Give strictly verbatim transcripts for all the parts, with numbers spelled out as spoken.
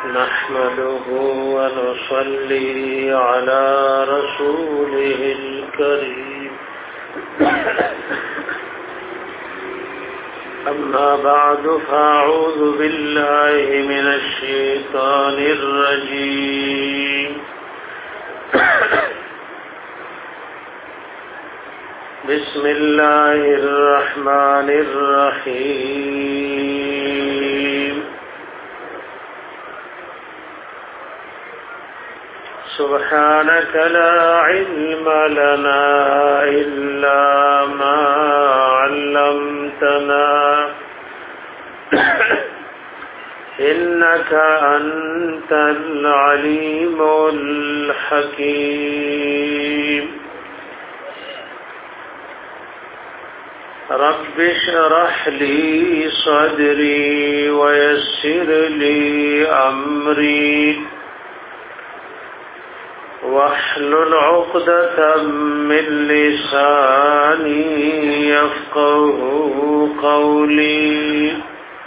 نحمده ونصلي على رسوله الكريم أما بعد فأعوذ بالله من الشيطان الرجيم بسم الله الرحمن الرحيم سبحانك لا علم لنا إلا ما علمتنا إنك أنت العليم الحكيم رب اشرح لي صدري ويسر لي أمري واحلل عقدة من لساني يفقه قولي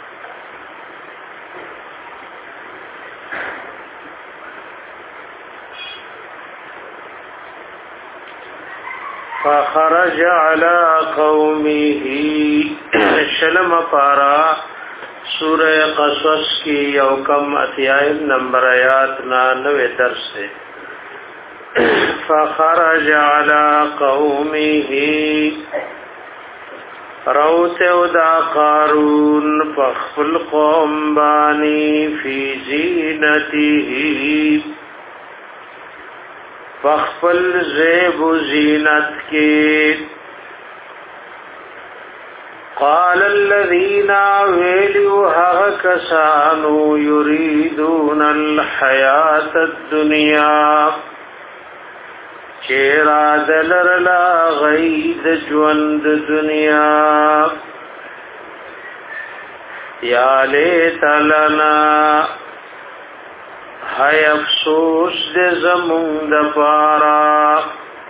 فخرج على قومه شلم پارا سورہ قصص کی یوکم اتیائم نمبر آیات نانوے درس سے فخرج على قومه روت دا قارون فخفل قوم بانی فی زینته فخفل زیب زینت کے قال الذين ویلوا هكسانو يريدون الحياة الدنيا چیرا دلر لا غید جوند دنیا یا لیت لنا ہے افسوس دے زمون دپارا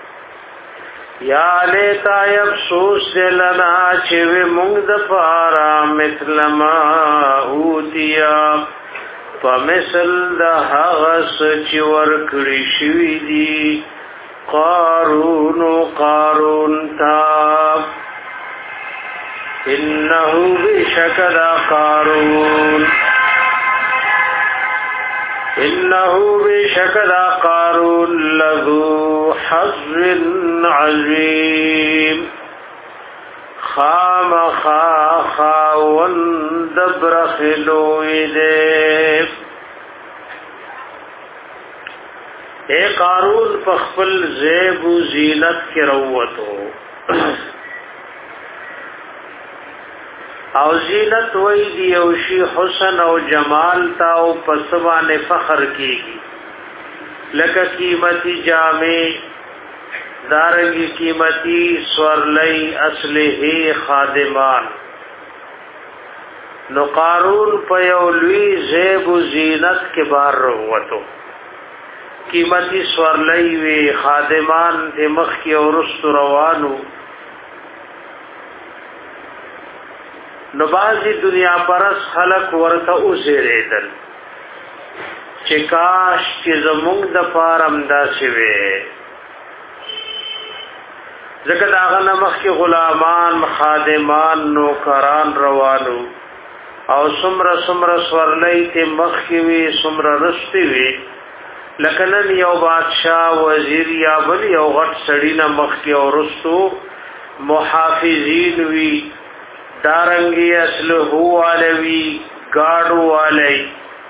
یا لیتا افسوس دے لنا چوی مونگ دپارا مثل ما اوتیا فمثل دا حغس چور کری شوی دی قارون قارون تا انہو بشکد قارون انہو بشکد قارون لذو حظ عظیم خام خا خاون دبرخلوی دے اے قارون پخپل زیب و زینت کے روتو او زینت وی دی اوشی حسن او جمال تا او پسوان فخر کیگی لکا قیمتی جامع دارنگی قیمتی سورلی اسلحی خادمان نو قارون پیولوی زیب و زینت کے بار روتو قیمتی سورلی وی خادمان دمخ کی اورست روانو نو بازی دنیا پرس خلق ورطا اوزی ریدل چکاش چی زمونگ دا پارم دا سوی زکر آغا مخ کی غلامان خادمان نوکران روانو او سمر سمر سورلی تی مخ کی وی سمر رستی وی لکنن یو بادشاہ وزیر یا بل یو غټ سړی نه مخ کې اورستو محافظین وی دارنګي اصل هو علوی گاډو علی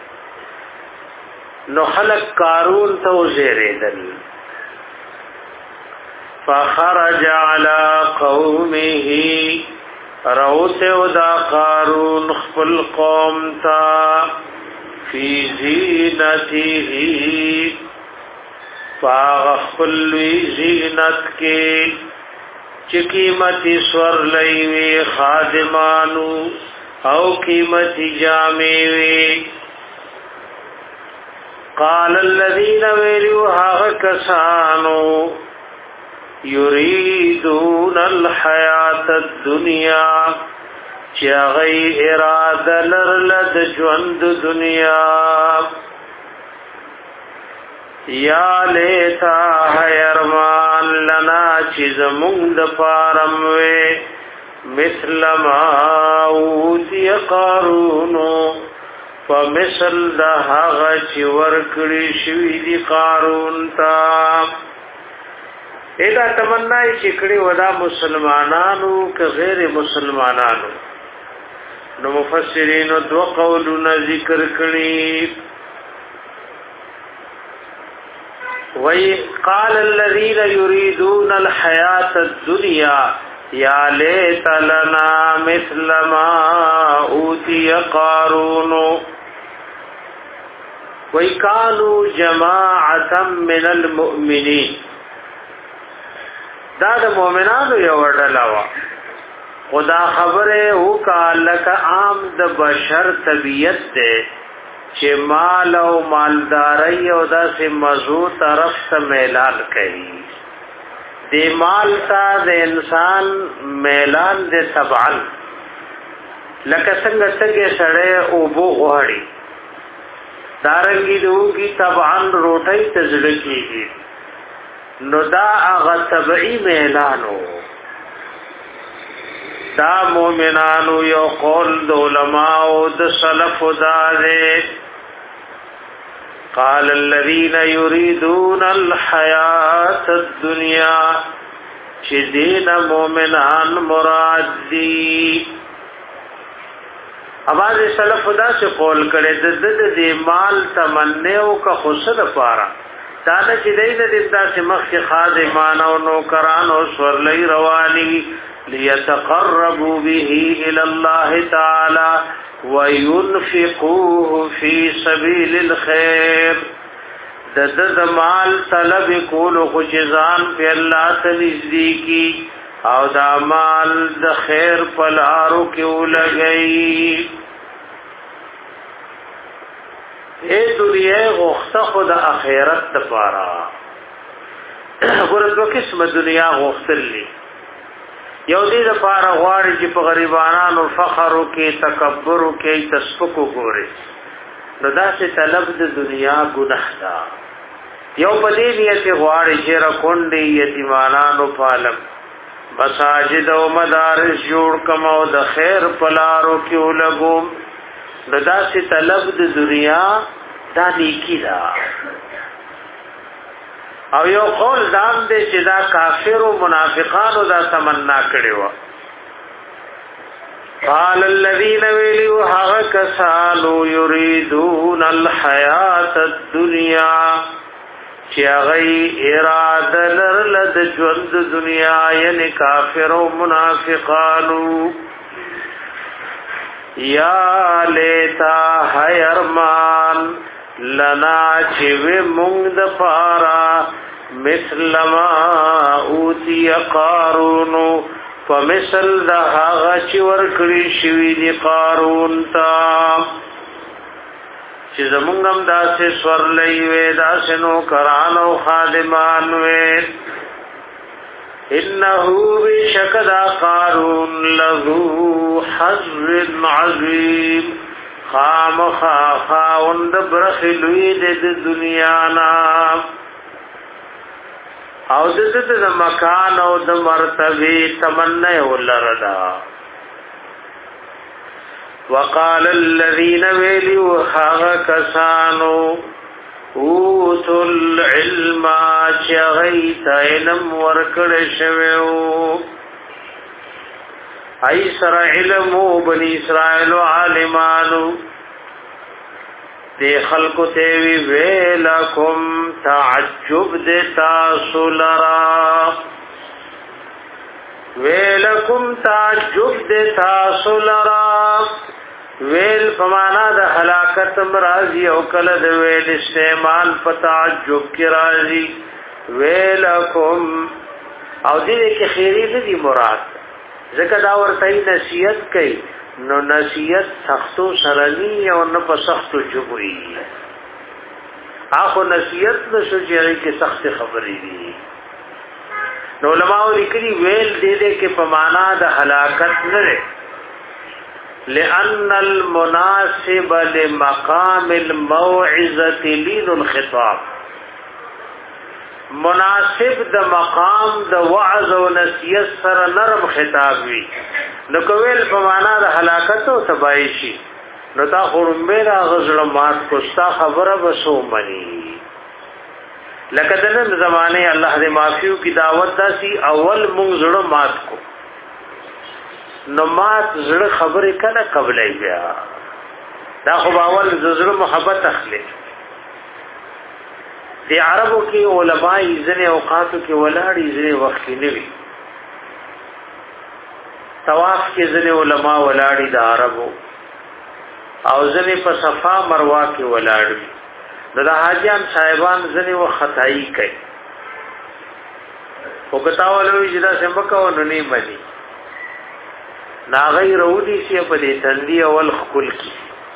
نو خلق قارون تو زیریدل فخرج على قومه روت ودا قارون خپل قوم تا فی زینته فاغفلوی زینت کے چقیمتی سور لیوی خادمانو او قیمتی جامعوی قال الذین ویلو حاغ کسانو یریدون الحیات الدنیا چاغی اراده لرلد ژوند دنیا یا لیتا حیرمان لنا چیز مند پارموے مثل ما اوتی قارونو فمثل دا حغا چی ورکڑی شوی دی قارون تا ایدا تمنائی چکڑی ودا مسلمانانو که غیر مسلمانانو نو مفسرین دو قولون ذکر کړي وی قال الذين يريدون الحياة الدنيا يا ليت لنا مثل ما اوتي قارون وی كانوا جماعة من المؤمنين دا د مؤمنانو یو ډله خدا خبره وکا لک عام د بشر طبیعت ده چې مال او مالداري او داسې مزو طرف ته میلان کوي د مال ته د انسان میلان د طبعا لکه څنګه څنګه سړی او بو غواړي دارنګي دوی طبعا روټي تزړه کیږي نو دا هغه طبيعي میلانو دا مومنانو یو قول د علماء د سلف داره قال الذين يريدون الحياة الدنيا چې دین مومنان مراد دي اواز سلف دا چې قول کړي د د د مال تمنو کا خسد پارا دا نه چې دین د داسې مخ خادمان او نوکران او سورلي رواني ليتقربوا به إلى الله تعالى وينفقوه في سبيل الخير د د مال طلب کول خو جزان په الله تعالی کی او دا مال د خیر په لارو کې ولګي اے دنیا غوښته خو د اخرت لپاره ورته قسم دنیا غوښتلې یو دې د پاره غواړي چې په غریبانو فخرو کې تکبر کې تسفکو ګوري نو دا چې طلب د دنیا ګناه ده یو په دې نیت غواړي چې راکونډي یتیمانو پالم مساجد او مدارس جوړ کمو د خیر پلارو کې ولګوم نو دا چې طلب د دنیا دا نیکی ده او یو قول دام دے چې دا کافر او منافقانو دا تمنا کړي و قال الذين ویلو هغه کسانو یریدون الحیات الدنیا چې هغه اراده لرله د ژوند دنیا یعنی کافر او منافقانو یا لیتا حیرمان لنا چوی مونگ دا پارا مثل ما اوتی قارونو فمثل دا حاغا چی ورکڑی شوی دی قارون تا چی زمونگم دا سی سور لیوے دا سنو کرانو خادمانوے انہو بشکدا قارون لذو حظ عظیم خام خا خاوند برخلوی د دنیا نا او د د مکان او د مرتبه تمنا ولردا وقال الذين ویلوا خا کسانو اوتل علم چغیت علم ورکړ شوو ایسر علمو بنی اسرائیل و عالمانو دی خلقو تیوی ویلکم تعجب دی تاسو لرا ویلکم تعجب دی تاسو لرا ویل پمانا د حلاکت مرازی او کل د ویل استعمال په تعجب کی رازی ویلکم او دې کې خیری نه دی مراد ځکه دا ورته نصیحت کوي نو نصیحت سختو سرنی او نه په سختو جوړي اخو نصیحت نشو چې کې سخت خبرې دي نو علماء لیکلي ویل دې دې کې په معنا د هلاکت نه لري لئن المناسب لمقام الموعظه لين الخطاب مناسب د مقام د وعظ او نصیحت سره نرم خطاب وي نو کویل په معنا د هلاکت او تباہی شي نو تا خورمبه را غزل مات کو ستا خبره وسو منی لکه د نن زمانه الله دې معافیو کی دعوت داسي اول مونږ زړه مات کو نو مات زړه خبره کله قبلای بیا دا خو اول زړه محبت اخلي دی عربو کې علماء ځنه اوقاتو کې ولاړې ځنه وخت کې نیوي طواف کې ځنه علماء ولاړې د عربو او ځنه په صفا مروه کې ولاړې د حاجیان صاحبان ځنه و خدای کوي وګتاولوي چې دا سمکو نو نه ملي ناغی رودی سی په دې تندي اول خپل کی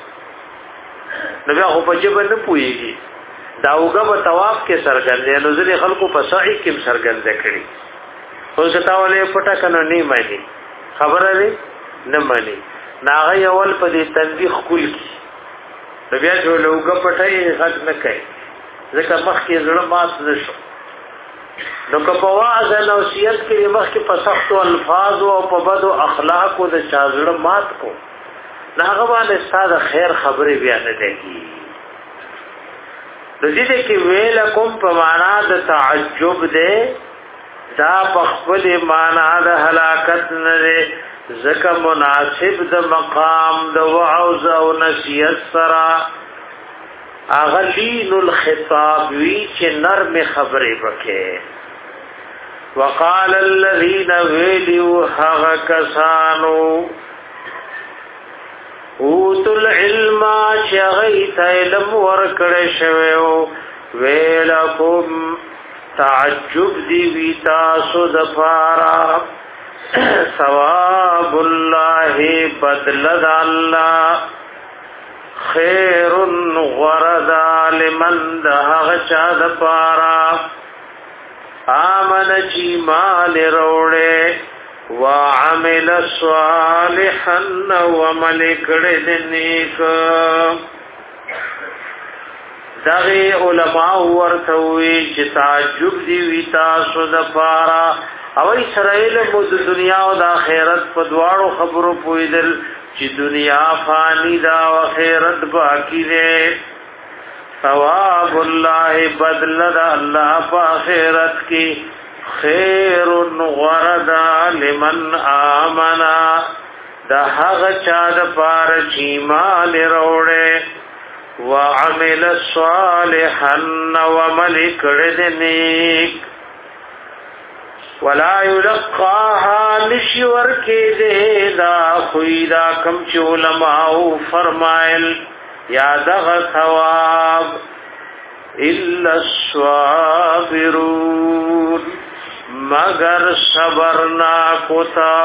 نو بیا خو په جبه نه پويږي دا وګه په طواف کې سرګندې نو ځلې خلکو په سعی کې سرګندې کړي خو ځتاولې پټه کنه نه مانی خبره نه نه مانی ناغی اول په دې تندي خپل کی بیا چې لوګه پټه یې حق نه کوي ځکه مخ کې زړه مات نشو نو که په واعظ او نصیحت کې مخ کې په سخت الفاظ او په بد اخلاق او د چازړه مات کو ناغه باندې ساده خیر خبره بیان نه کوي د دې کې ویل کوم په معنا د تعجب ده دا په خپل معنا د هلاکت نه ځکه مناسب د مقام د وعظ او نصیحت سره اغلین الخطاب وی چې نرم خبره وکړي وقال الذين ویلوا هغه کسانو اوتل العلم چې غیت علم ورکړې شوو ویلکم تعجب دی وی تاسو د پارا ثواب الله بدل الله خیر غرد لمن دهغ چا د پارا آمن چی مال روڑے وعمل صالحا وعمل کردنیک دغی علماء ورتوی چی تعجب دیوی تاسو د پارا او اسرائیل مو د دنیا او د آخرت په دواړو خبرو پویدل چې دنیا فانی دا او آخرت باقی ده ثواب الله بدل دا الله په آخرت کې خیر غرد لمن آمنا دا هغه چا د پار چې مال وروړي وعمل صالحا وعمل کړه نیک ولا يلقاها نشور کې دې دا خویدا کم چې علماء فرمایل یا دغه ثواب الا الصابرون مگر صبرنا کوتا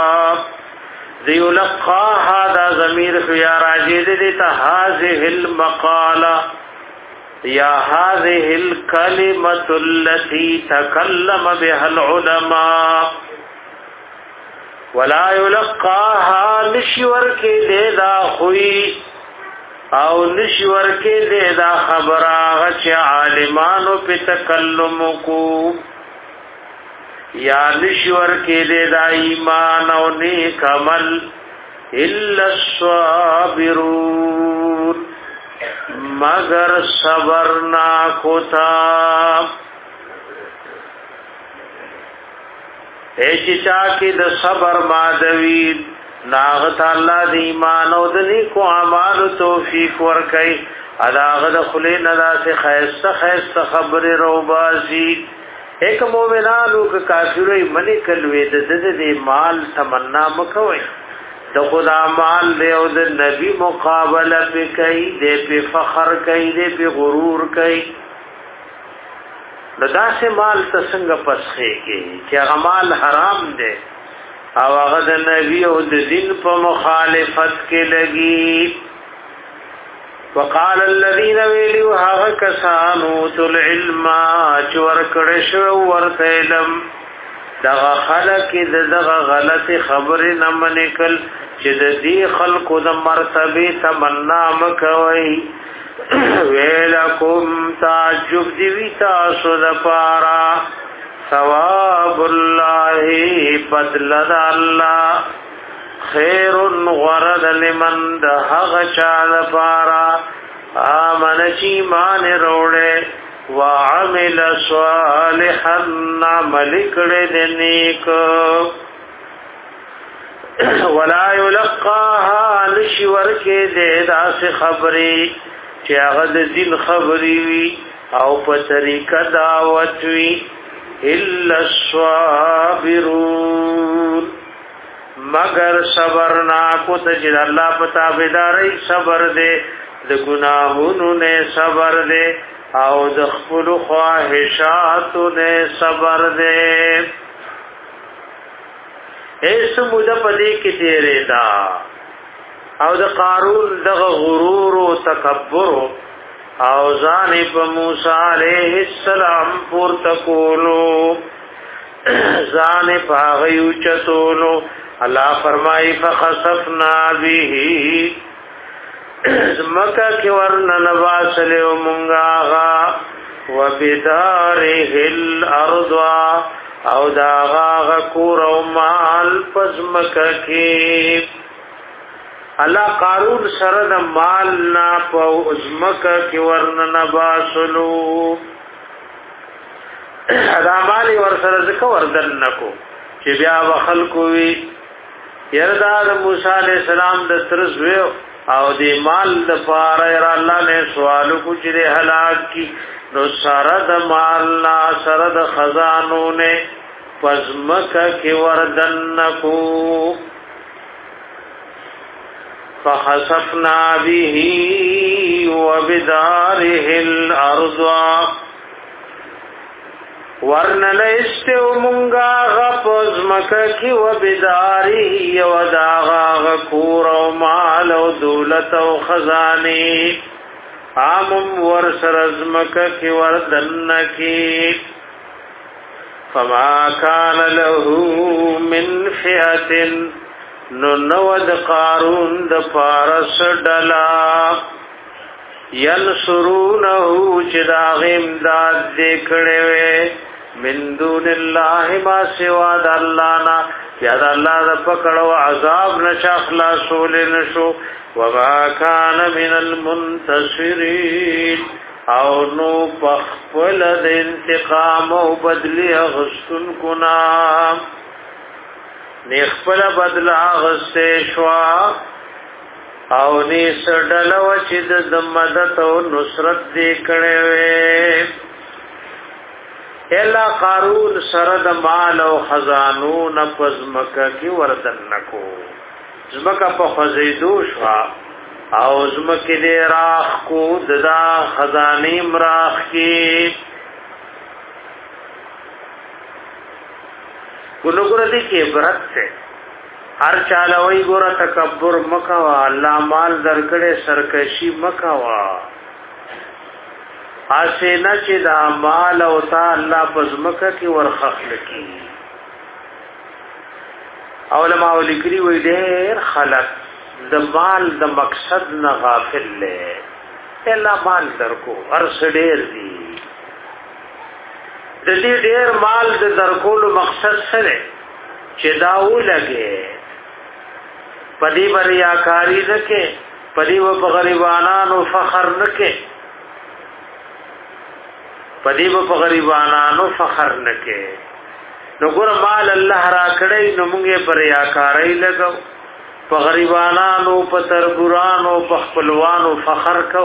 ذیلقاها دا ضمیر یا راجی دې ته هذه المقاله یا هذه الكلمه التي تكلم بها العلماء ولا يلقاها نشور کې دې دا خوې او نشور کې دې دا خبره غچ عالمانو په تکلم کو یا نشور کې دې دا ایمان او نیک عمل الا الصابرون مگر صبرنا کوتا ایچا کې د صبر مادوی ناغت الله د ایمان او د نیکو اعمال توفیق ورکړي اداغه د خلې ندا سے خیسته خیسته خبر روباسي ایک مومنانو که کافرای منی کلوې د د مال تمنا مکوي د خدا مال له او د نبی مقابله په کوي د په فخر کوي د په غرور کوي ددا سے مال څنګه پسخه کې چې مال حرام دی او هغه د نبی او د دین په مخالفت کې لګي وقال الذين ویلوا هغه کسانو تل علم چور کړه شو ورته علم دغه خلق دغه غلط خبره نه منکل چې د دې خلقو د مرتبه تمنا مکوي ویلکم تعجب دیوی تاسو دپارا ثواب اللہ بدلد اللہ خیر غرد لمن دہغ چاد پارا آمن چیمان روڑے وعمل صالحا ملکڑ دنیک ولا یلقاها نشور کے دے داس خبری چی اغد دین خبری وی او پا طریقہ دعوت وی الا الصابرون مگر صبرنا کو تجد اللہ پتا بیداری صبر دے د گناہونو نے صبر دے او د خپل خواہشاتو نے صبر دے ایس مودا پدی کی تیرے دا او د قارون دغ غرور و تکبر او ځان په موسی علیہ السلام پور تکولو ځان په غیو چتولو الله فرمای فخسفنا به مکه کې ورنن واسلو مونږه و بداره الارض او داغا کور او مال پزمکه کې الله قارون سره د مال نا په ازمکه کې ورنن واسلو دا مال ور سره ځکه وردن نکو چې بیا وخلکو وی يردا د موسی عليه السلام د ترز ویو او دی مال د پاره را الله نے سوال کو چې هلاک کی نو سره د مال نا سره د خزانو نے پزمکه کې وردن کو فخسفنا به وبداره الارض ورنل استو مونگا غپوز مکا کی و بداری و داغا غکور و مال و دولت و خزانی آمم ورسر از مکا کی وردن کی فما کان له من فئت نو نود قارون د پارس ڈلا ینصرونہو چداغ امداد دیکھڑے وے من دون اللہ ما سوا دا اللہ نا یا دا اللہ دا پکڑ و عذاب نشا خلاصول نشو وما کان من المنتصرین او نو پخپل دا انتقام و بدلی اغسطن کنام نیخپل بدل اغسطے شوا او نی سډلو چې د مدد او نصرت دې کړې وې الا قارون سره د مال او خزانو نفذ مکه کی وردن نکو زمکه په خزیدو شوا او زمکه دې راخ کو ددا خزانی مراخ کی ګلګور دې کې برت سے هر چالوئی ګورا تکبر مکوا الله مال درکړې سرکشي مکوا اسنه چې دا مال او تا الله پزمکه کې ورخخل کی علماء لیکلي وي ډېر خلق د مال د مقصد نه غافل لې الله مال درکو ارس ډېر دی د دې ډېر مال د درکولو مقصد سره چې داو لګي پدی بریاکاری نکے پدی و بغریبانانو فخر نکے پدی و بغریبانانو فخر نکے نو ګور مال الله را کړی نو موږ بریاکاری لګو بغریبانانو پترګورانو پخپلوانو فخر کو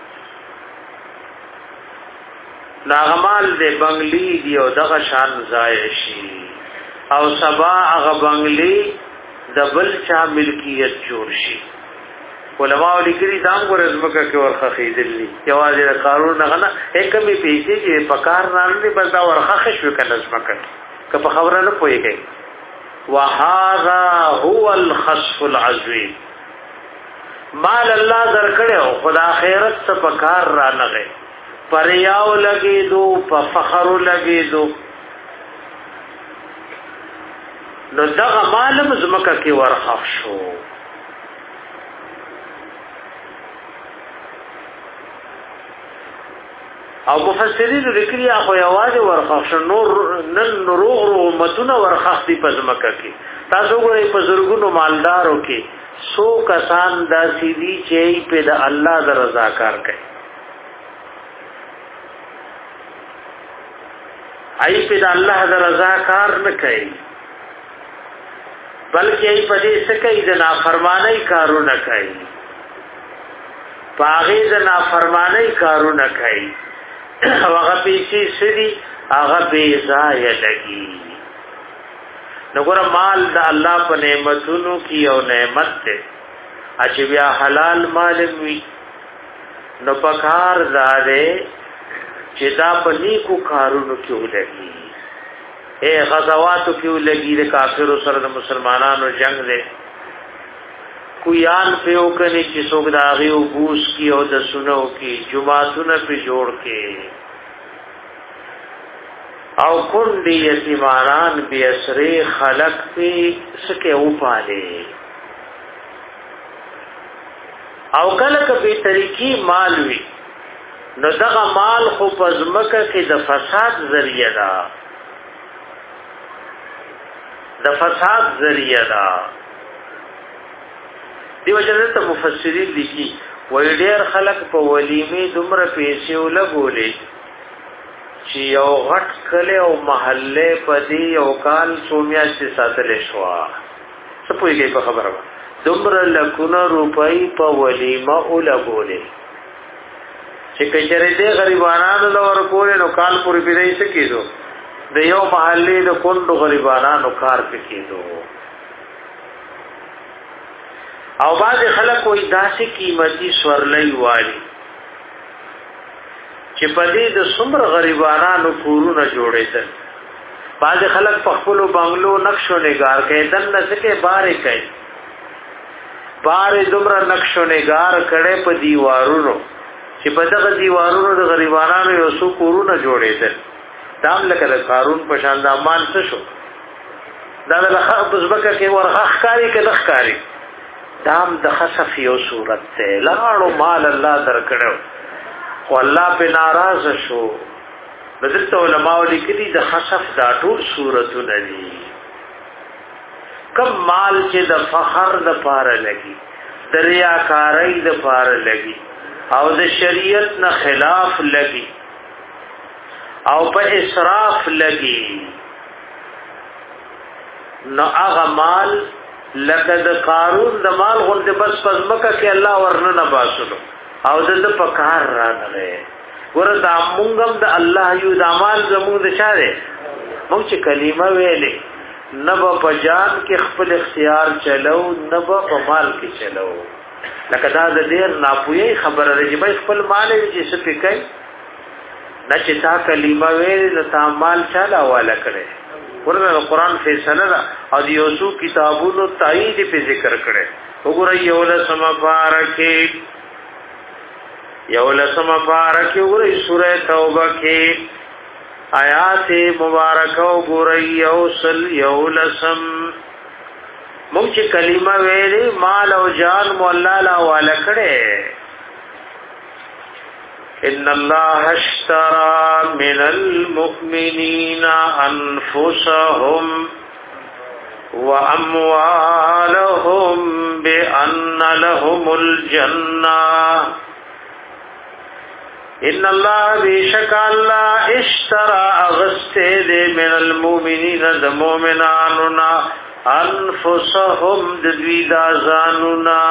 ناغمال دې بنگلی دی او دغه شان زایشی او سبا هغه بنگلی دبل چا ملکیت جوړ شي علماء لیکلي دام ګور ازمکه کې ورخه خېدلی یوازې قانون نه غنه هکمه پیسې چې پکار نه نه بس دا ورخه خښ وکړه ازمکه که په خبره نه پويږي وهذا هو الخسف العظیم مال الله درکړو خدا خیرت څخه پکار را نه پریاو لګي دو په فخر لګي دو نو دغه مالم زمکه کې ورخښ شو او مفسرین لیکلي خو یوازې ورخښ نور نن نروغ امتونه ورخښ دي په ځمکه کې. تاسو ګورئ په زرګونو مالدارو کې سو کسان داسې دي چې په د الله د رضا کار کوي. ای په د الله د رضا کار نه کوي بلکې ای په دې څه کوي د نافرمانی کارونه کوي. باغې د نافرمانی کارونه کوي. هغه پیسې سړي هغه بے ځای لګي. نګور مال د الله په نعمتونو کې یو نعمت ده چې بیا حلال مال وي نو پکار زاده چې دا په نیکو کارونو کې ولګي. اے غزواتو کې ولګي د کافرو سره د مسلمانانو جنگ ده کویان په وکني چې څوک دا غي او بوس کی او د سنو کی جمعهونه په جوړ کې او کندی یتیمانان بی اسری خلق پی سکے اوپالے او کلک بی طریقی مالوی نو دغه مال خو پزمکه کې د فساد ذریعہ دا د فساد ذریعہ دا دیو جنت مفسرین لیکي وای ډیر خلق په ولیمه دومره پیسې ولګولې چې یو غټ کله او محله پدی او کال سومیا چې ساتل شو څه پوهیږي په خبره دومره لکونه روپۍ په ولیمه ولګولې چې کچره دې غریبانو لور کولې نو کال پورې پیری څه کېدو د یو محله د کندو غریبانو کار پکېدو. او بعض خلک وې داسې قیمتي سورلۍ والی چې په دې د څومره غریبانو کورونه جوړېدل. بعض خلک په خپل بنگلو نقشو نگار کوي دنه څخه بارې کوي بارې دومره نقشو نگار کړي په دیوارونو چې په دغه دیوارونو د غریبانو یو څو کورونه جوړېدل. دام لکه د قارون په شان د امان څه شو دا د خلق بزبکه کې ورخ کاری کې دخ کاری دام د خسف یو صورت ته لاړو مال الله درکړو خو الله په ناراض شو. بدلته علماء لیکلي د خسف دا ټول صورتونه دي. کم مال چې د فخر د پاره لګي د ریاکارۍ د پاره لګي او د شریعت نه خلاف لګي او په اسراف لګي نو هغه مال لکه د قارون د مال غونډه بس پزمکه کې الله ورننه باسلو او د په کار راغله. ورته مونږم د الله یو د مال زموږ د چاره مونږ چې کلمه ویلې نبا په جان کې خپل اختیار چلو نبا په مال کې چلو. لکه دا د ډیر ناپوهي خبره ده چې خپل مال یې څه پکې نه چې تا کلمه ویلې د تا مال چاله والا کړي. ورته قرآن فیصله ده او د یوسو کتابونو تایید په ذکر کړي. وګورئ یو له سم بارکه یو له سم بارکه وګورئ سوره توبه کې آیات مبارکه وګورئ یو سل یو لسم مونږ چې کلمه ویلې مال او جان مولا لا والا کړي. ان الله اشترى من المؤمنين انفسهم واموالهم بان لهم الجنه ان الله بشک الله اشترى اغسته من المؤمنين ذ مؤمناننا انفسهم ذویدا زاننا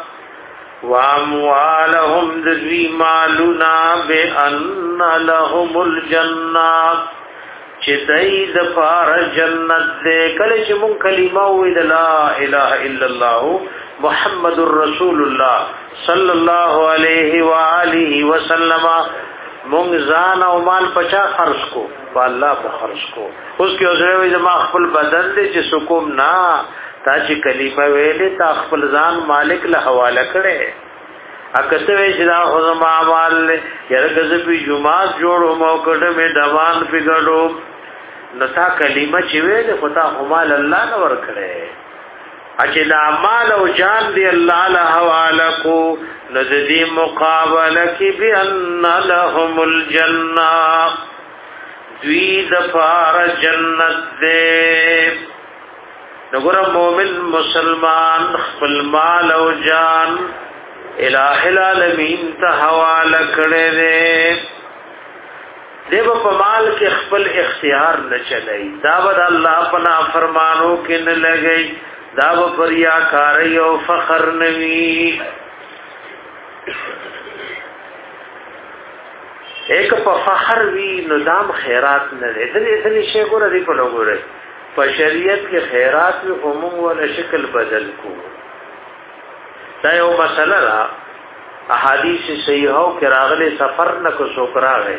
واموالهم ذوی مالنا بان لهم الجنه چې دای د پار جنت دې کله چې مون کلمه وې لا اله الا الله محمد رسول الله صلی الله علیه و آله وسلم مونږ ځان او مال پچا خرج کو په الله په خرج کو. اوس کې اوسره وې ما خپل بدن دې چې سکوم نه تا چې کلمه ویلې تا خپل ځان مالک له حواله کړي. اکته وې چې دا خو ما مال یره کزه په جمعه جوړو مو کډه مې دوان پګړو نتا کلمه چې ویلې خدا همال الله نه ور کړي. اچې دا مال او جان دی الله له حواله کو نذدی مقابله کی بان لهم الجنه دوی دفار جنت دے نګور مومن مسلمان خپل مال او جان الہ العالمین ته حواله کړي دے دیو په مال کې خپل اختیار نه چلای دا ود الله پنا فرمانو کې نه لګي دا و پریا کاری او فخر نوی ایک په فخر وی نظام خیرات نه دې دې دې شی ګور دې په لګوره په شریعت کې خیرات په عموم ولا شکل بدل کو دا یو مسله را احادیث صحیحو کې راغلي سفر نه کو شکراغه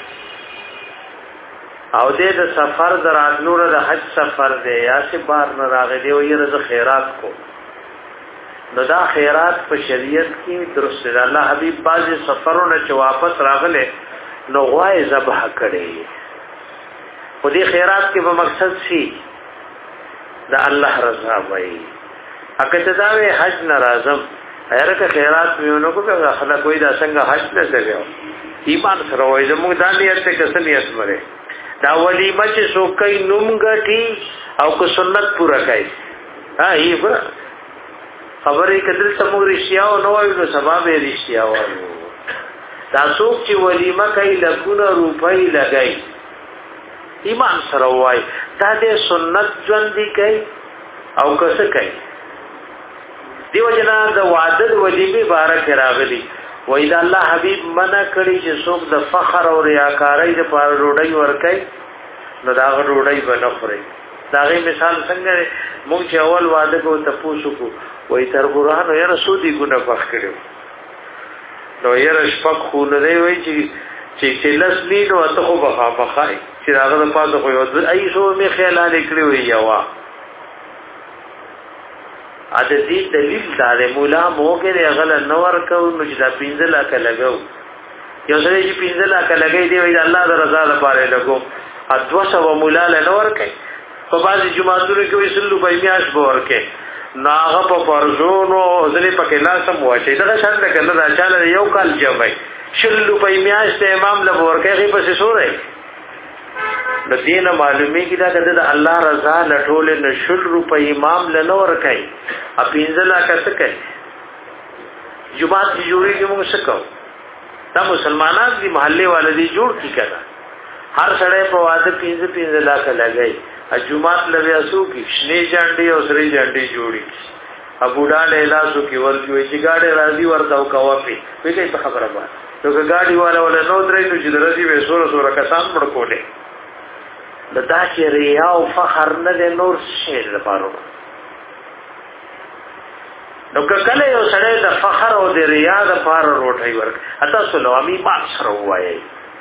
او دې د سفر دراتلو د حج سفر دی یا چې بار نه راغلی او یې رز خیرات کو نو دا خیرات په شریعت کې درست دی الله حبیب باز سفرونه چې واپس راغله نو غوای ذبح کړي خو دې خیرات کې په مقصد شي دا الله رضا وای اګه دا وی حج ناراضم هرکه خیرات میونو کو به خلک کوئی دا څنګه حج نه کوي ایمان سره وای زموږ د نیت ته کسنیت مره دا ولیمه چې سوکای نوم غټي او کو سنت پورا کوي ها ای خبرې کدل سمو رښتیا او نو وایو سبب یې رښتیا وایو دا څوک چې ولیمه کوي لګونه روپۍ لګای ایمان سره وای دا د سنت ژوند دی کوي او کس کوي دیو جنا د وعده ولیمه بارک راغلی وای دا الله حبیب منع کړی چې څوک د فخر او ریاکاری د پاره روډي ورکای نو دا روډي بنخوري دا غي مثال څنګه مونږ چې اول وعده کو ته پوښو کو وای تر قران یې رسودي ګونه پخ کړو نو یې رشپک خو نه دی وای چې چې چلس نینو ته خو بخا بخای چې هغه په پاسه خو یو ای شو می خیال کړی وای یوا ا د دې دلیل دار مولا موګه غل نور کو نو چې دا پینځه لاکه لګاو یو ځای چې پینځه لاکه لګای دی وای الله د رضا لپاره لګو ا دوسه و مولا له نور کوي په بعض جمعهتونو کې وسلو په میاش بور کې ناغه په فرزونو ځلې پکې لاسم واچي دا شان ده کنه دا چاله یو کال جمعي شلو په میاش ته امام له ور کوي په څه سورې د دینه معلومی کی دا کده د الله رضا لټول نشل روپې امام لنور کوي ا پینځلا کته کوي جمعات کی جوړی کې موږ شکو دا مسلمانان دی محله والدي جوړ کی کړه هر سړی په واده پینځه پینځلا ک لګای ا جمعات لوي اسو کی شنه جانډي او سری جانډي جوړی ابو ډاله لاسو کی ورکی چې گاډي راځي ورته او کوافي په دې خبره باندې نو گاډي والا ولا نو درې نو چې درځي به سور سور کسان مړ کوله دا چې ریا او فخر نه د نور شیر لپاره نو کله یو سړی د فخر او د ریا لپاره روټي ورک اته سلامي ما سره وایي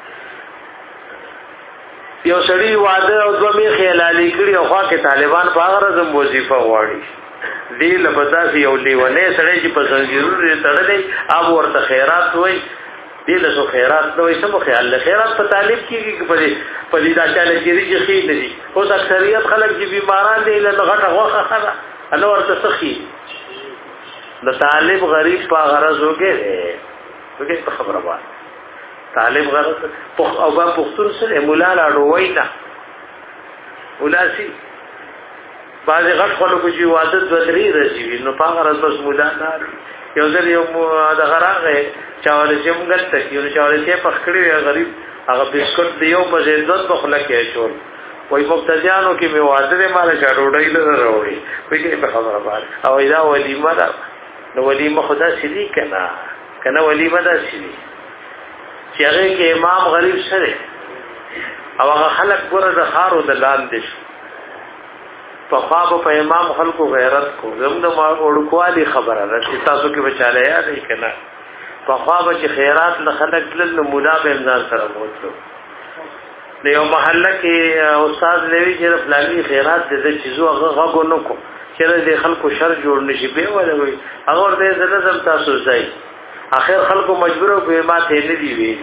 یو سړی واده او دومي خیالالي کړی او خوا کې طالبان په هغه رزم وظیفه غواړي دی لبدا یو لیونه سړی چې په زنجیرونو تړلې اب ورته خیرات وای دی له خیرات نو سمو خیال له خیرات په طالب کېږي په دې په دې دا چاله کېږي چې خې نه دي اوس اکثریت خلک چې بیماران دي له غټه غوخه خره انو ورته سخي د طالب غریب په غرض وګړي وګړي په خبره وایي طالب غرض او با پختون سره مولا لا ډوي نه ولاسي بعض غټ خلکو چې عادت بدري رسېږي نو په غرض بس مولا نه یو ځل یو د غراغه چاوله چې موږ ته یو چاوله چې پخړی غریب هغه بسکټ دیو په زیندت په خله کې چول وای مبتدیانو کې می واده مال چاډوډای له وروړي وایي په خبره باندې او دا ولیمه دا نو ولیمه خدا سړي کنا کنا ولیمه دا سړي چې هغه کې امام غریب سره او هغه خلک ګوره د خارو د لاندې په خواب په امام خلکو غیرت کو زموږ ما وړکوالي خبره ده چې تاسو کې بچاله یاد نه کنا په خواب چې خیرات نه خلک دل مولا به امزان سره موتلو د یو محله کې استاد لوي چې فلاني خیرات د چیزو هغه غو نه کو چې د خلکو شر جوړ نشي به ولا وي هغه ورته زلزم تاسو ځای اخر خلکو مجبور په ما ته نه دی وی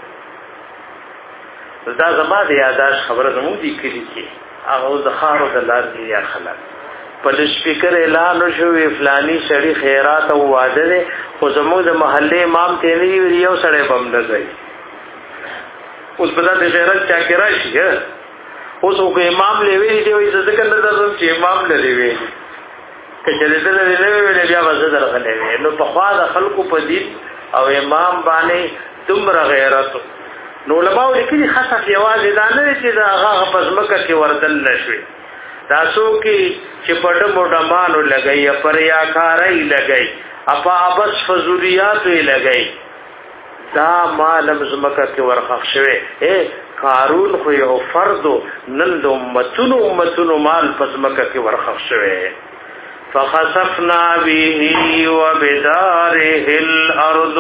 دا زما د یاداش خبره زموږ دي کړي هغه د خارو د لار دی یا خلک په سپیکر اعلان شو فلانی شری خیرات او واده خو زموږ د محلې امام ته نه ویل یو سړی بم نه ځي اوس په دې غیرت چا کې راشي اوس او امام لوي دی وي ځکه نه درځم چې امام لوي وي کله دې نه ویل بیا وځه درغلې نو په خوا د خلکو په دین او امام باندې دومره غیرت نو علماء لیکلي خاصه یوازې دا نه چې دا هغه پزمکه کې وردل نشوي تاسو کې چې پټ موډمانو لګي پر یا کارای لګي اپا ابس فزولیات لګي دا مالم زمکه کې ورخښ شوی اے قارون خو یو فرد نن د امتونو امتونو مال پزمکه کې ورخښ شوی فخسفنا به وبداره الارض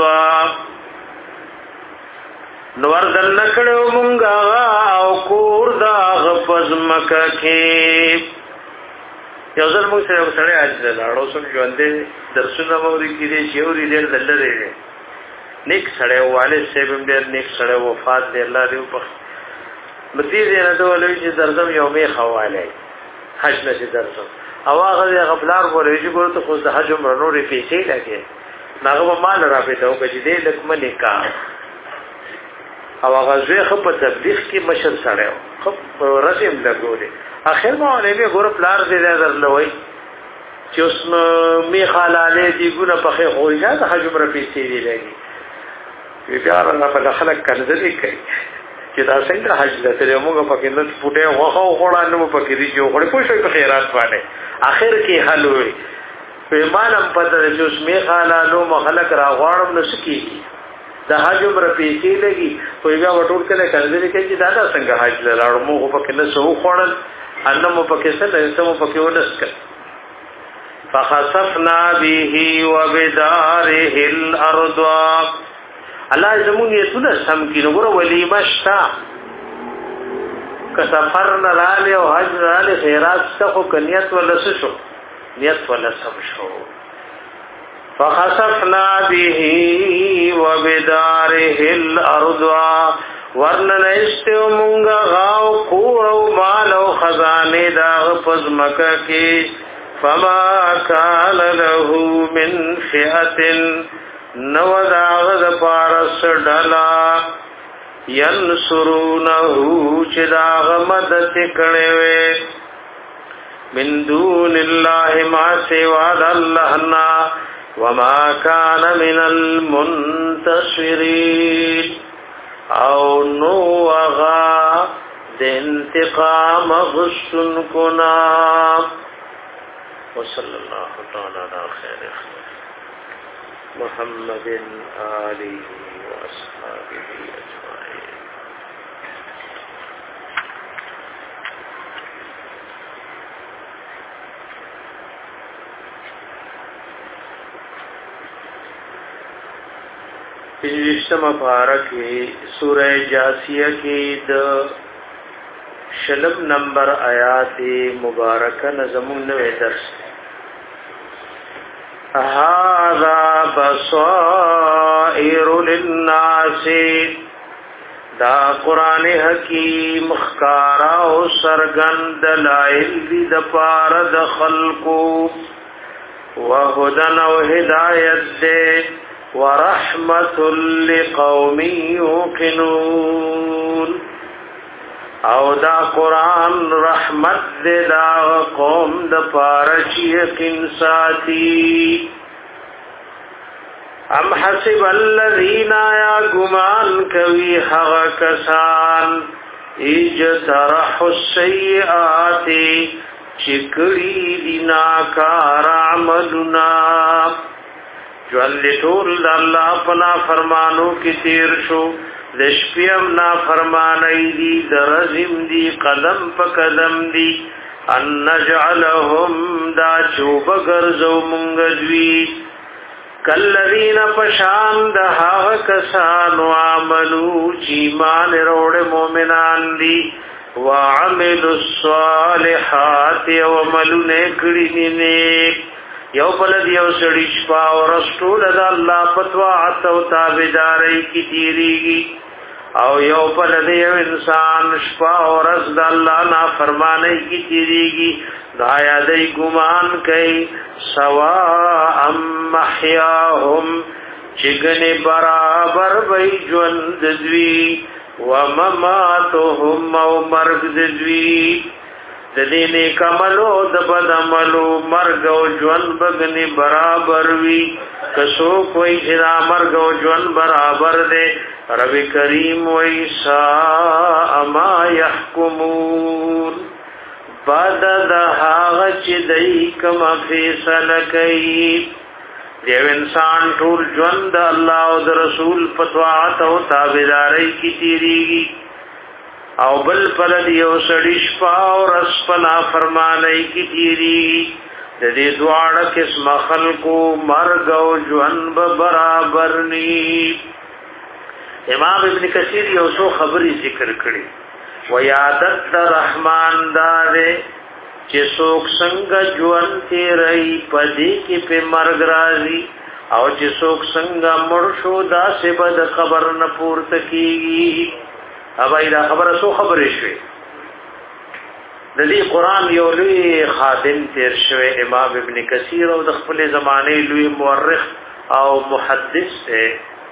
نور دل نکړو مونږه او کور دا غپزمکه کې یو ځل موږ سره سره اځل لاړو سم ژوندې درسونه موري کې دي چې اوري دې دلته نیک سره والد صاحب دې نیک سره وفات دې الله دې په متي دې نه ډولې چې درځم یو می خواله حج نشي درځم او هغه غفلار ورې چې ګورته خو د حج عمر نورې پیسې لګي هغه مال را پېته او چې دې لکمه نکاح او هغه زه خو په تبلیغ کې مشر سره خو رسم لګولې اخر ما ولې ګور پلار دې درلوي چې اوس می خالاله دي ګونه په خو خوځه د حج عمر پیسې دې لګي بیا رنګ په خلک کنځلې کوي چې دا څنګه حج لته موږ په کې نن فوټه وخو خوړانه مو پکې دي جو خړې پوښې په خیرات باندې اخر کې حل وي په ایمانم پته چې اوس می خالاله مخلک را غواړم نو سکی د حج عمر پیسې لګي خو بیا وټول کله کنځلې کوي چې دا څنګه حج لاړو موږ په کې نه سو خوړل ان مو پکې سره سمو پکې ودسک فخسفنا به وبداره الارض الله زمون یتونه سم کې نور ولیمه شتا که سفر نه لاله او حج لاله خیرات څخه کنیت ولا شو نیت ولا سم شو فخسفنا به وبداره الارض ورنن استو مونږه غاو کور او مال او خزانه دا پزمکه کې فما كان له من فئه نو داغ د پارس ډلا ینصرونه چې داغ مدد کړي وي من دون الله ما سوا الله نا وما كان من المنتصرين او نو وغا د انتقام غشن کنا وصلى الله تعالى على خير محمد آله وأصحابه أجمعين پنځشتمه پارہ کې سورہ جاسیہ کې د شلم نمبر آیات مبارکه نظمون نوې درس هذا بصائر للناس دا قران حکیم خکارا او سرګن دلائل دي د پاره د خلقو وهدن او هدایت دې ورحمت لقوم يوقنون او دا قرآن رحمت دے دا قوم دا پارچی یقین ساتی ام حسب الذین یا گمان کوي هغه کسان اجترح السیئات چکړي دینا کار عملنا جوال ټول د الله پنا فرمانو کې تیر شو د شپیم نا فرمانای دی درزم دی قدم په قدم دی ان نجعلهم دا چوب غرزو مونږ دوی کلذین پشان د هغه کسانو عملو چې مان وروړ مؤمنان دي وعملوا الصالحات وعملوا کړي نیک یو بلد یو سړی شپا او رسول د الله پتوا او تابعداري کی تیریږي او یو په دې انسان شپه او ورځ د الله نافرمانی کی تیریږي دا یادې ګمان کوي سوا ام محیاهم چګنه برابر وي ژوند دوی ومماتهم او مرګ دوی د دې نیک عملو د بد عملو مرګ او ژوند بغنی برابر وي کسو کوئی چې مرګ او ژوند برابر دی رب کریم ویسا اما يحكمون بعد د هغه چې دای کوم فیصله کوي دیو انسان ټول ژوند الله او د رسول فتوات او تابعداري کی تیریږي او بل پر دیو سړی شپه او رس پنا فرمانای کی تیریږي د دې دواړه قسم خلقو مرګ او ژوند برابر ني امام ابن کثیر یو څو خبري ذکر کړي ویادت رحمان داره چې څوک څنګه ژوند تیري پدې کې په مرګ راځي او چې څوک څنګه مړ شو دا سبا د خبر نه پورته کیږي اوبای دا خبره څو خبرې شوي د دې قران یو لوی خادم تیر شوی امام ابن کثیر او د خپل زمانه لوی مورخ او محدث دی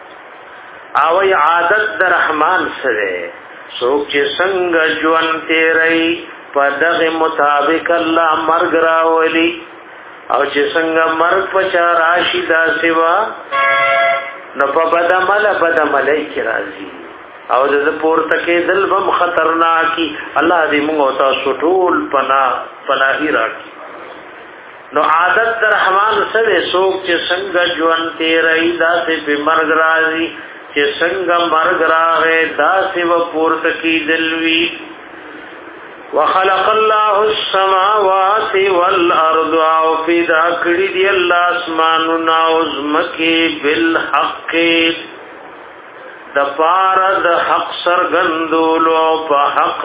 او عادت د رحمان سره څوک چې څنګه ژوند تیري په دغه مطابق الله مرګ راولي او چې څنګه مرګ په چا راشي دا سیوا نو په بدعمل بدعملای کی راځي او د پورته کې دل بم خطرناکي الله دې موږ تاسو ټول پنا پناهي راکړي نو عادت در رحمان سره څوک چې څنګه ژوند تیري دا سه په مرګ راځي چې څنګه مرګ راغې دا سه و پورته کې دلوي وخلق الله السماوات والارض او في ذکر دی الله اسماننا او زمکه بالحق د پار د حق سرګندولو په حق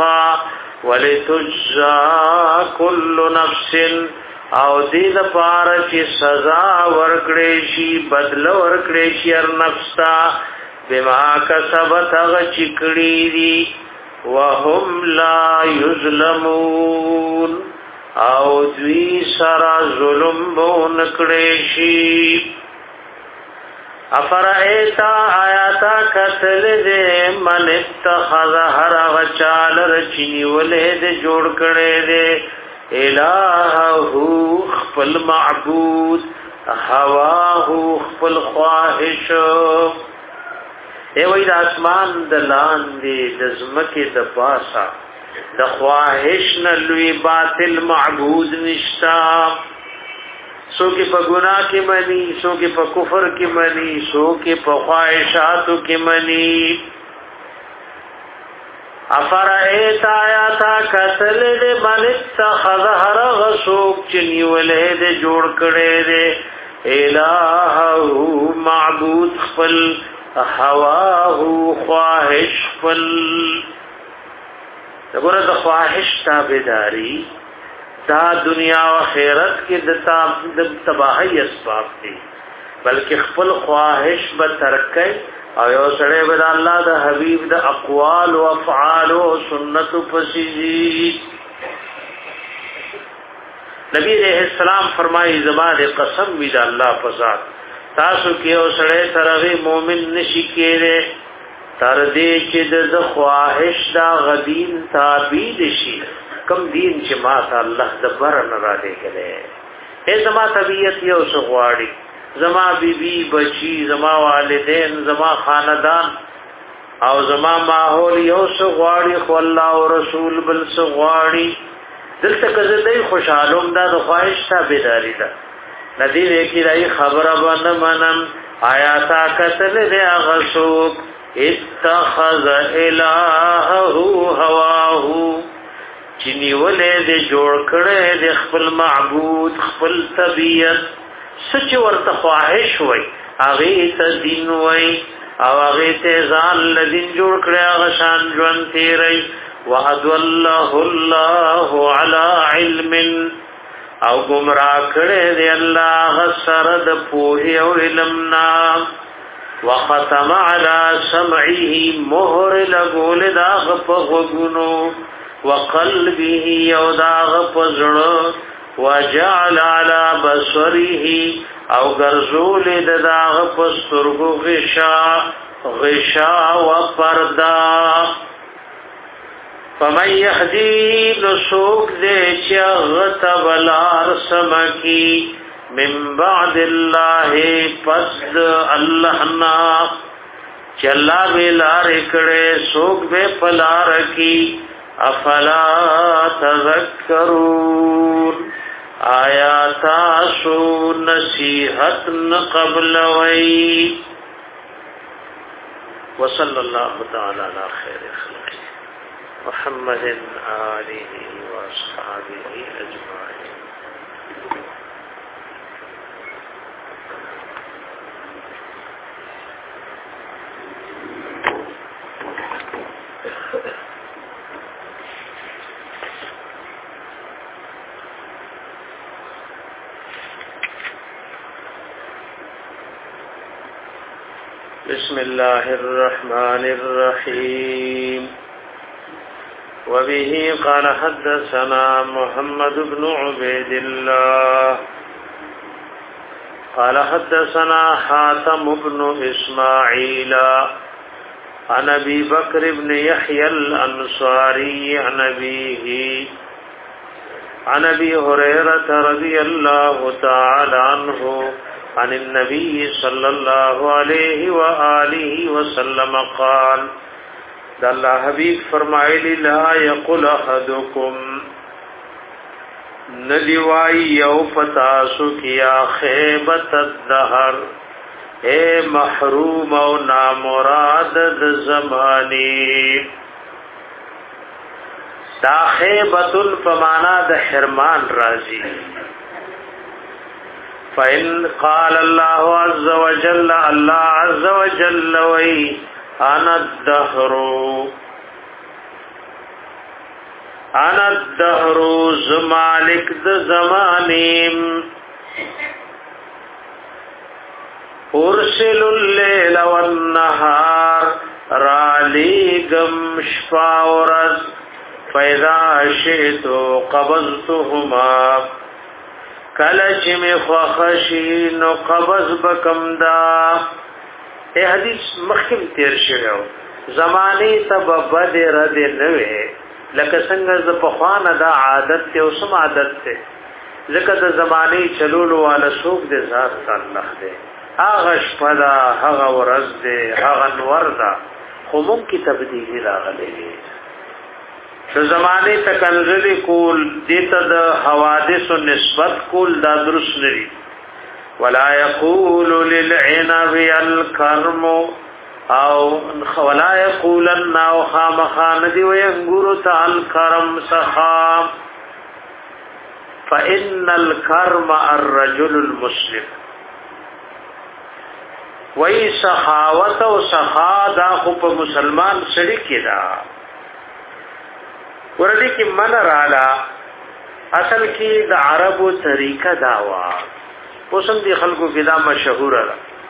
ولتجزا كل نفس او دې د پار چې سزا ورکړې شي بدل ورکړې شي هر نفس ته بما کسبت غچکړې دي وهم لا یظلمون او دوی سرا ظلم بون کړي افرایتا آیاتا کتل دې من اتخذ هر غچال رچنی ولې دې جوړ کړي دې الہو خپل معبود هواه خپل خواهش ای وای د اسمان د لاندې د زمکه د پاسا د خواهش نه لوی باطل معبود نشتا سو کې په ګناه کې منی سو کې په کفر کې منی سو کې په خواهشاتو کې منی افرایت آیاتا کتل دې من اتخذ هر غسوک چنی ولې دې جوړ کړي دې الہو معبود خپل هواه خواهش فل دغه د خواهش تابعداري دا دنیا او آخرت کې د تباہی اسباب دي بلکې خپل خواهش به ترکای او یو سره به الله د حبيب د اقوال او افعال او سنت پسیږي نبی رحم السلام فرمایي زماده قسم وی د الله په ذات تاسو کې او سره ترغه مؤمن نشي کېره تر دې چې د خواهش دا غدین تابع شي کم دین چې ما ته الله د برن را دې کړي اے زما طبيعت یو سغواړي زما بیبي بچي زما والدين زما خاندان او زما ماحول یو سغواړي خو الله او رسول بل سغواړي دلته کزه دې خوشالوم دا د خواهش تابعداري ده ندی وکی رای خبر بن منم آیاتا کتل دے اغسوک اتخذ الہو هواہو چنی ولے دے جوڑ کڑے دے خپل معبود خپل طبیعت سچ ورت خواہش وی اغیت دین وی او اغیت ځان لدین جوړ کړه غشان ژوند تیری وَأَضَلَّهُ اللَّهُ عَلَى عِلْمٍ او گمراه کړه دی الله غسر د پوهه او علم نا وختم على سمعه مهر لګول دا غفغونو وقلبه يوداغ پزړه وجعل على بصره او غرزول داغ پسترغو غشا غشا وپردا فمن يهدي نسوق دے چغت بلار سمکی من بعد الله پس الله نا چلا بلار کڑے سوق بے پلار کی افلا تذکرون آیاتا سو نصیحت قبل وی وصلی اللہ تعالی علی خیر خلقه محمد آله واصحابه اجمعین. بسم الله الرحمن الرحيم. وبه قال حدثنا محمد بن عبيد الله قال حدثنا حاتم بن إسماعيل عن أبي بكر بن يحيى الأنصاري عن أبيه عن أبي هريرة رضي الله تعالى عنه عن النبي صلى الله عليه وآله وسلم قال دا اللہ حبیب فرمائلی لا یقل احدکم ندیوائی یو پتاسو کیا خیبت الدہر اے محروم و نامراد زمانی. دا خیبت الفمانا دا حرمان رازی. فإن قال الله عز وجل الله عز وجل وی انا الدهر انا الدهر زمالک د زمانیم ارسل الليل والنهار رالیگم شفا ورز فاذا شئت قبضتهما کلچ می خوخشی نو قبض بکم دا. اے حدیث مخکم تیر شویو زمانی تب بد رد نوے لکه څنګه ز پخوانه دا عادت ته او سم عادت ته ځکه د زمانی چلولو والا سوق د ذات الله دی. هغه شپدا هغه ورځ دی هغه نور دا خو مونږ کی تبدیلی راغلی د زمانه تکنزلی کول دیتا د حوادث و نسبت کول دا درست نری. ولا يقول للعنب الكرم او ولا يقولن او خامخاندي وينغور تعال كرم سخام فإن الكرم الرجل المسلم وی سخاوت او سخا دا خو په مسلمان سړي کې دا ورته کې من رالا اصل کې د عربو طریقه داوا اوسم دي خلکو کې دا مشهور ده.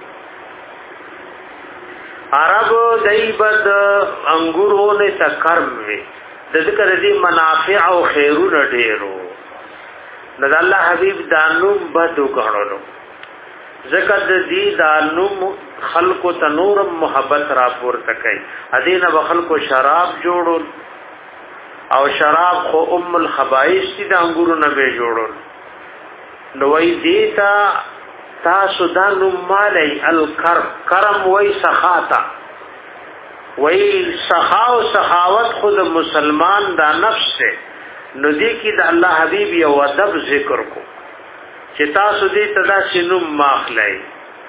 عربو دایبد انګورونه تکرم وي د ذکر دي منافع او خیرونه ډیرو د الله حبيب دانوم بده غړلو ذکر دې دانوم خلکو تنور محبت را پورته کوي ادینه بخلکو شراب جوړول او شراب خو ام الخبائث دي د انګورونه به جوړول نو وی دیتا تاسو دانو مالی الکرم کرم وی سخاتا وی سخا و سخاوت خود مسلمان دا نفس سے نو دی کی دا اللہ حبیب یو ادب ذکر کو چی تاسو دیتا دا سنم ماخلائی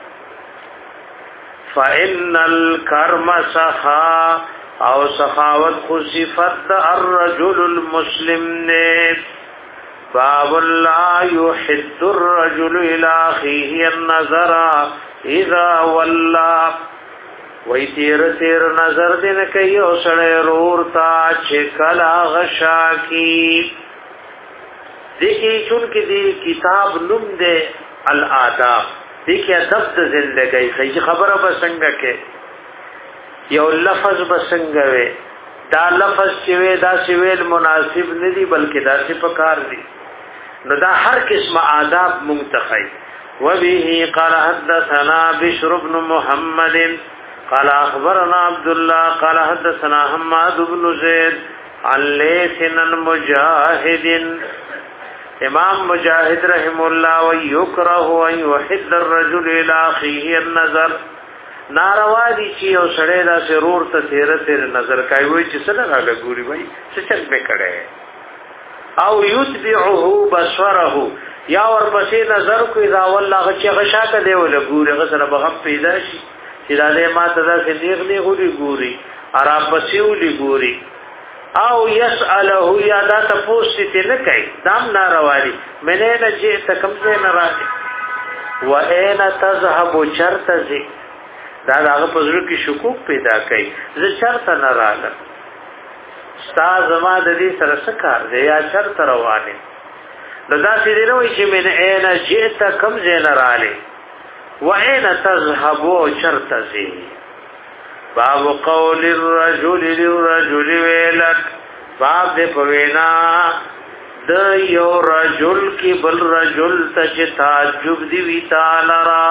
فَإِنَّ الْكَرْمَ سَخَا او سخاوت خو صفت الرجل المسلم نے باب لا يحد الرجل الى اخيه النظر اذا ولى وی تیر تیر نظر دین کئی او سڑے رورتا چکلا غشا کی دیکھی چون کی دی کتاب نم دے الاداب دې کې ادب د ژوندۍ صحیح خبره به څنګه کې یو لفظ به څنګه وي دا لفظ چې وي دا چې ویل مناسب نه دي بلکې دا چې پکار دي نو دا هر قسم آداب منتخي وبه قال حدثنا بشر بن محمد قال اخبرنا عبد الله قال حدثنا حماد بن زيد عن ليث المجاهد امام مجاهد رحم الله ويكره ان يحد الرجل الى اخيه النظر ناروا دي چې یو سړی دا ضرور ته تیر تیر نظر کوي وای چې څنګه راګوري وای څه چل به کړي او یتبعه بصره یا ور پسې نظر کوي دا والله چې غشاته دی ول ګوري غسر به پیدا شي چې دا له ما ته دا نیغ نیغ ګوري ارا پسې ولي ګوري او يسأله یا دا تپوس ته نه کوي دام ناروا دي منه نه چې تکم څه نه راځي و اين تذهب چرته دا هغه په ځړ کې شکوک پیدا کوي زه چرته نه راغلم استاد زما د دې سره څه کار دی یا چرته روانه نو دا سړي نو چې من عین جئت کم زین رااله و عین تذهب چرته زی باب قول الرجل للرجل ویلک باب دې پوینا د یو رجل کی بل رجل ته تعجب دی وی تعالی را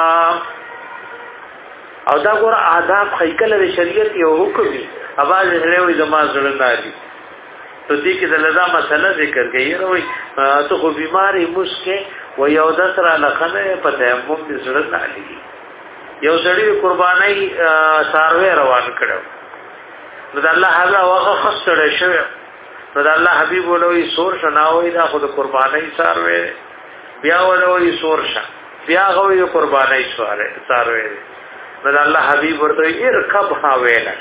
او دا ګور آداب خیکل د شریعت یو حکم دی اواز هره وي زما زړه نه دي ته دې کې د لزا مسله ذکر کوي وروي ته خو بیماری مسکه و یو د سره لخنه پته هم دې زړه نه دي یو سړی قربانای ساروي روان کړو نو د الله هغه واغه خسته شوی نو د الله حبيب ولوي سور شناوي دا خو د قربانای ساروي بیا ولوي سور ش بیا غوي قربانای سواره ساروي نو الله حبيب ورته ارکب حوالک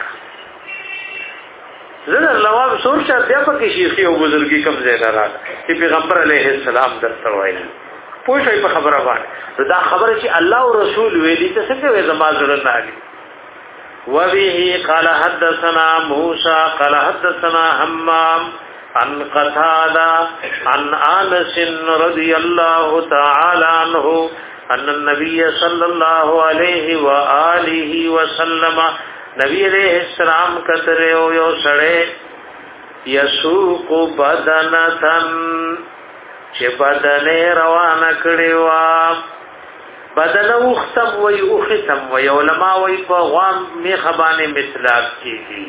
زنه لواب سور شه بیا پکې شيخي او بزرګي کم ځای نه راځي چې پیغمبر علیه السلام درته وایي پوښتنه په خبره باندې دا خبره چې الله او رسول ویلي ته څنګه وې زما زړه نه علي وبه قال حدثنا موسى قال حدثنا حمام عن قتادة عن انس رضي الله تعالى عنه ان النبي صلى الله عليه واله وسلم نبی علیہ السلام کتر یو یو سړی یسوق بدنتن چې بدن روان کړي وا بدن وختم وی وختم وی علماء وی په غوام می خبانه مثلات کیږي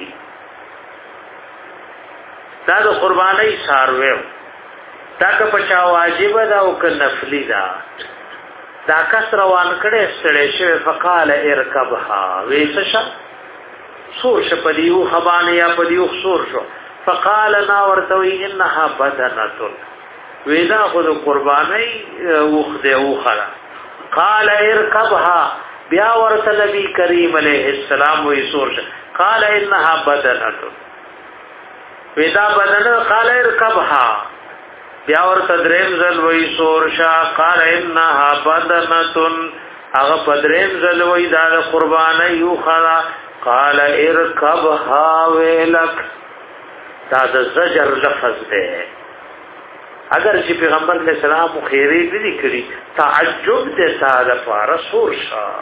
دا د قربانۍ ساروي دا که پچا واجب ده او که نفلی ده دا کس روان کړي ستړي شوی فقال اركبها ویسشا سور شپدیو خبانه یا پدیو سور شو فقال نا ورتوی انها بدنه ویدا خود قربانی وخده وخلا قال اركبها بیا ورت نبی کریم علیہ السلام وی سور شو قال انها بدنه ویدا بدنه قال اركبها بیا ورت دریم زل وی سور شا قال انها بدنه هغه بدریم زل وی دا قربانی وخلا قال اركبها ويلك دا د زجر لفظ ده اگر چې پیغمبر علیہ السلام خیری دي کړی تعجب دې ساده رسول شاه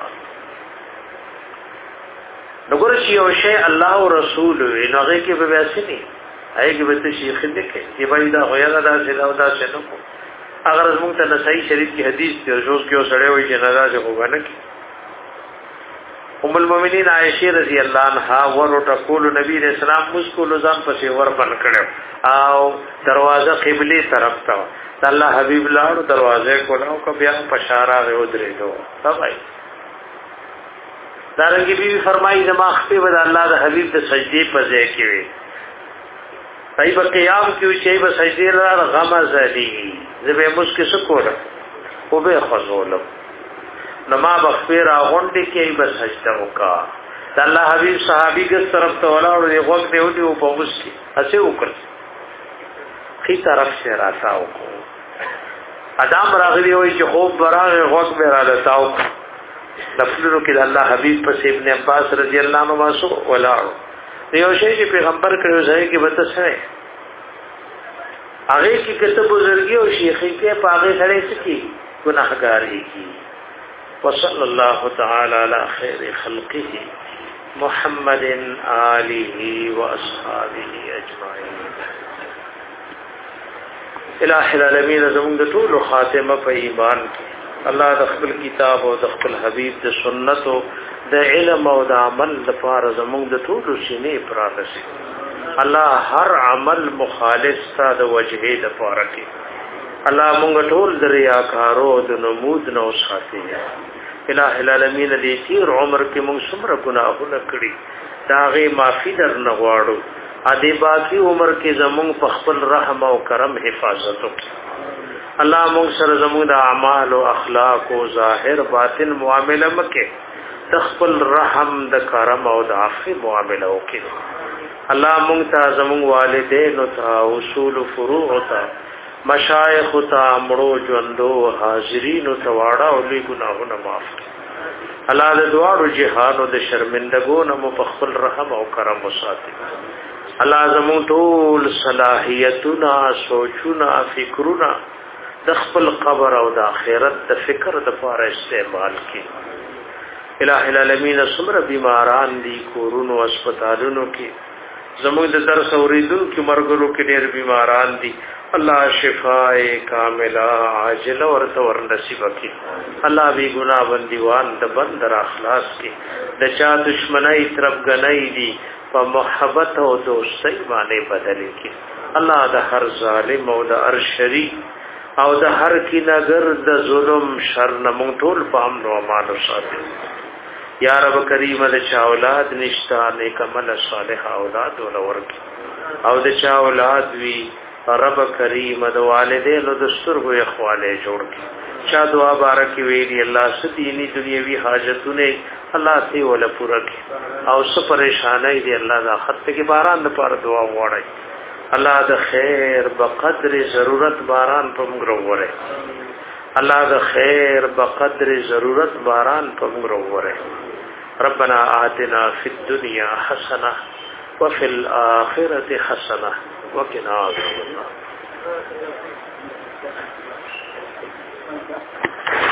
نګور چې یو شی الله او رسول وي نو هغه کې به واسني هغه کې به شیخ دې کې چې باید دا غویا دا سلا دا شنو اگر موږ ته صحیح شریف کی حدیث دی جو کې سره وي چې ناراضه وګڼه ام المؤمنین عائشہ رضی اللہ عنہا ورته کول نبی رسول الله مسکول ځان پسې ور بن کړو او دروازه قبله طرف ته الله حبیب لاړو دروازه کولاو کو بیا پشارا غو درېدو سبای دارنګي بي فرمایي زما خپل ود الله د حبیب د سجدي په ځای کې وي پای په قیام کې چې په سجدي را غمز دي زبې مسکه سکوړ او به خزولم نما بخفیر اغونډي کې به سجده وکا د الله حبيب صحابي ګس طرف ته ولاړو دی وخت دی ودی او په مسکی اسه وکړ خي طرف سے راتاو کو ادم راغلی وای چې خوب براغه وخت به را لتاو دفلو کې د الله حبيب په ابن عباس رضی الله عنه واسو ولاړو یو شی چې پیغمبر کړو ځای کې وته سره هغه کې کتب بزرګي او شیخي کې پاغه سره سکی ګناهګاری کی وصلى الله تعالى على خير خلقه محمد آله واصحابه اجمعين. الہ العالمین زمون د ټول خاتمه په ایمان کې الله د خپل کتاب او د خپل حبیب د سنت او د علم او د عمل لپاره زمون د ټول سینې پرانسي. الله هر عمل مخالف تا د وجهه د لپاره کې الله مونږ ټول د ریاکارو د نمود نو ساتي. الہ العالمین دې تیر عمر کې مونږ څومره ګناهونه کړی دا غي معافي در نه غواړو. ا دې باقی عمر کې زمونږ په خپل رحم او کرم حفاظت وکړي. الله مونږ سره زمونږ د اعمال او اخلاق او ظاهر باطن معامله مکه د خپل رحم د کرم او د عفو معامله وکړي. الله مونږ ته زمونږ والدین او ته اصول فروع او ته مشایخ او ته امرو ژوندو حاضرین او ته واړه او لوی ګناهونه معاف کړي. الله د دعاو جهاد او د شرمندګو نه مو په خپل رحم او کرم وساتي. الله زمون ټول صلاحیتونه سوچونه فکرونه د خپل قبر او د آخرت د فکر د لپاره استعمال کړي. الہ العالمین سمره بیماران دي کورونو هسپتالونو کې زمون د درس اوریدونکو کې مرګرو کې ډېر بیماران دي. الله شفاء کامله عاجله ورته ور نصیب کړي. الله بی ګناه بندیوان د بندر اخلاص کې د چا دشمنی طرف غنۍ دي په محبت او دوستۍ باندې بدل کړي. الله د هر ظالم او د هر شری او د هر کینهګر د ظلم شر نه مونږ ټول په امن او امان وساتي. یا رب کریم د چا اولاد نشتا نیک عمل صالح اولاد ولورکي او د چا اولاد وی رب کریم د والدینو د سترګو اخواله جوړ کړي. چا دعا بارک ویلی الله ستینی دنیوي حاجتونه الله ته ولا پوره کړي او څه پریشانای دي الله دا خط کې باران لپاره دعا وغواړي. الله د خیر بقدر ضرورت باران په موږ وروړي. الله د خیر بقدر ضرورت باران په موږ وروړي. ربنا آتنا فی الدنیا حسنه وفي الآخرة حسنه وقنا عذاب النار.